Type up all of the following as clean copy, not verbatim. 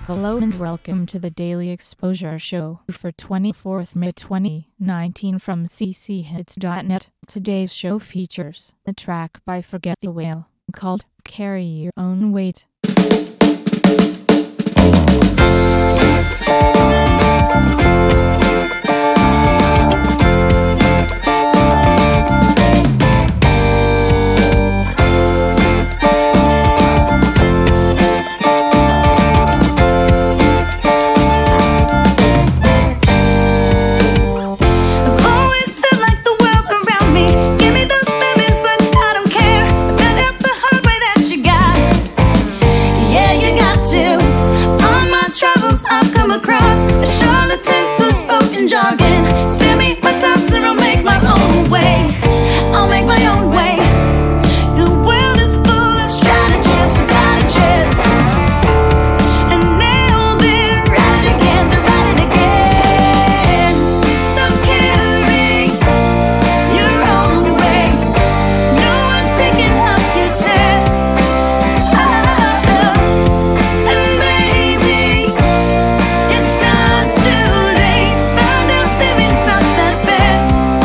Hello and welcome to the Daily Exposure Show for 24th May 2019 from cchits.net. Today's show features a track by Forget the Whale called Carry Your Own Weight. Jargon, spare me my time, so I'll make my own way. I'll make my own way. The world is full of strategists and strategists, and now they're at it again. They're at it again. So carry your own way. No one's picking up your tab. And baby, it's not too late. Living's not that bad.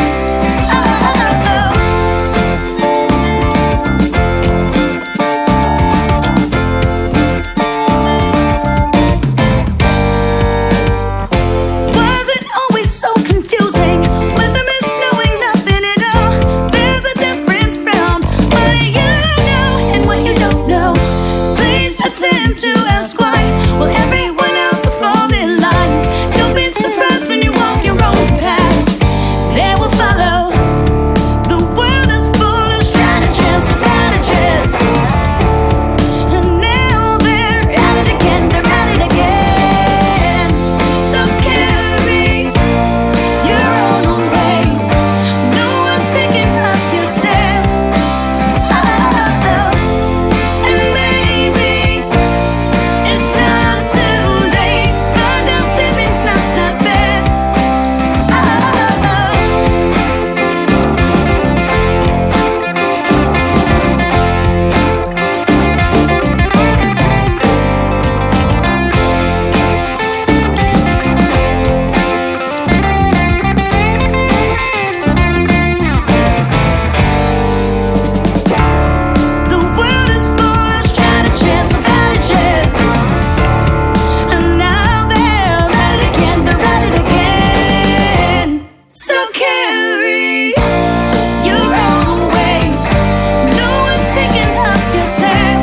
Was it always so confusing? Wisdom is knowing nothing at all. There's a difference from what you know and what you don't know. Please attend to ask why. Will everyone else will fall in line? Don't be surprised when you walk your own path. They will follow. The world is full of strategists and strategists, and now they're at it again. They're at it again. So carry your own way. No one's picking up your tab. And maybe it's not too late. Find out living's not that bad. The world is full of strategists and strategists, and now they're at it again. They're at it again. So carry your own way. No one's picking up your tab.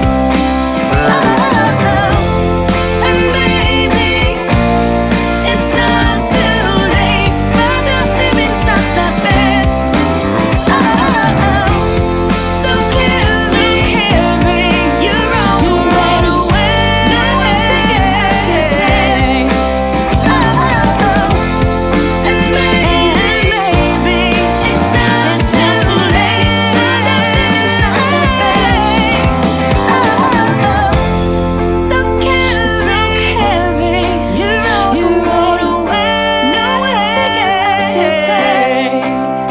And baby, it's not too late. Find out living's not that bad. So carry your own way. No one's picking up your tab. And maybe it's not too late. Find out living's not that bad. So carry your own way. No one's picking up your tab.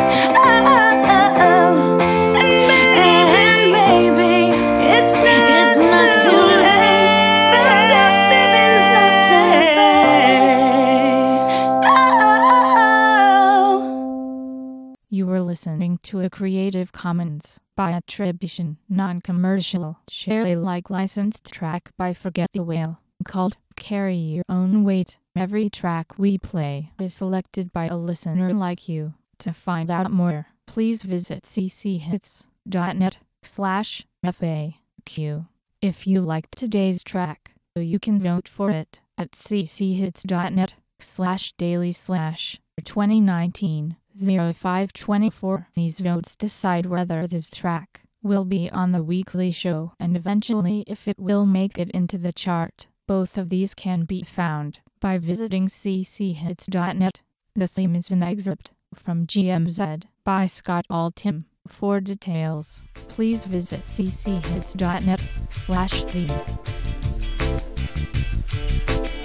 And maybe it's not too late. Find out living's not that bad. You were listening to a Creative Commons by attribution, non-commercial, share Alike licensed track by Forget the Whale called Carry Your Own Weight. Every track we play is selected by a listener like you. To find out more, please visit cchits.net/FAQ. If you liked today's track, you can vote for it at cchits.net/daily/2019-0524. These votes decide whether this track will be on the weekly show and eventually if it will make it into the chart. Both of these can be found by visiting cchits.net. The theme is an excerpt from GMZ by Scott Altham. For details, please visit cchits.net/theme.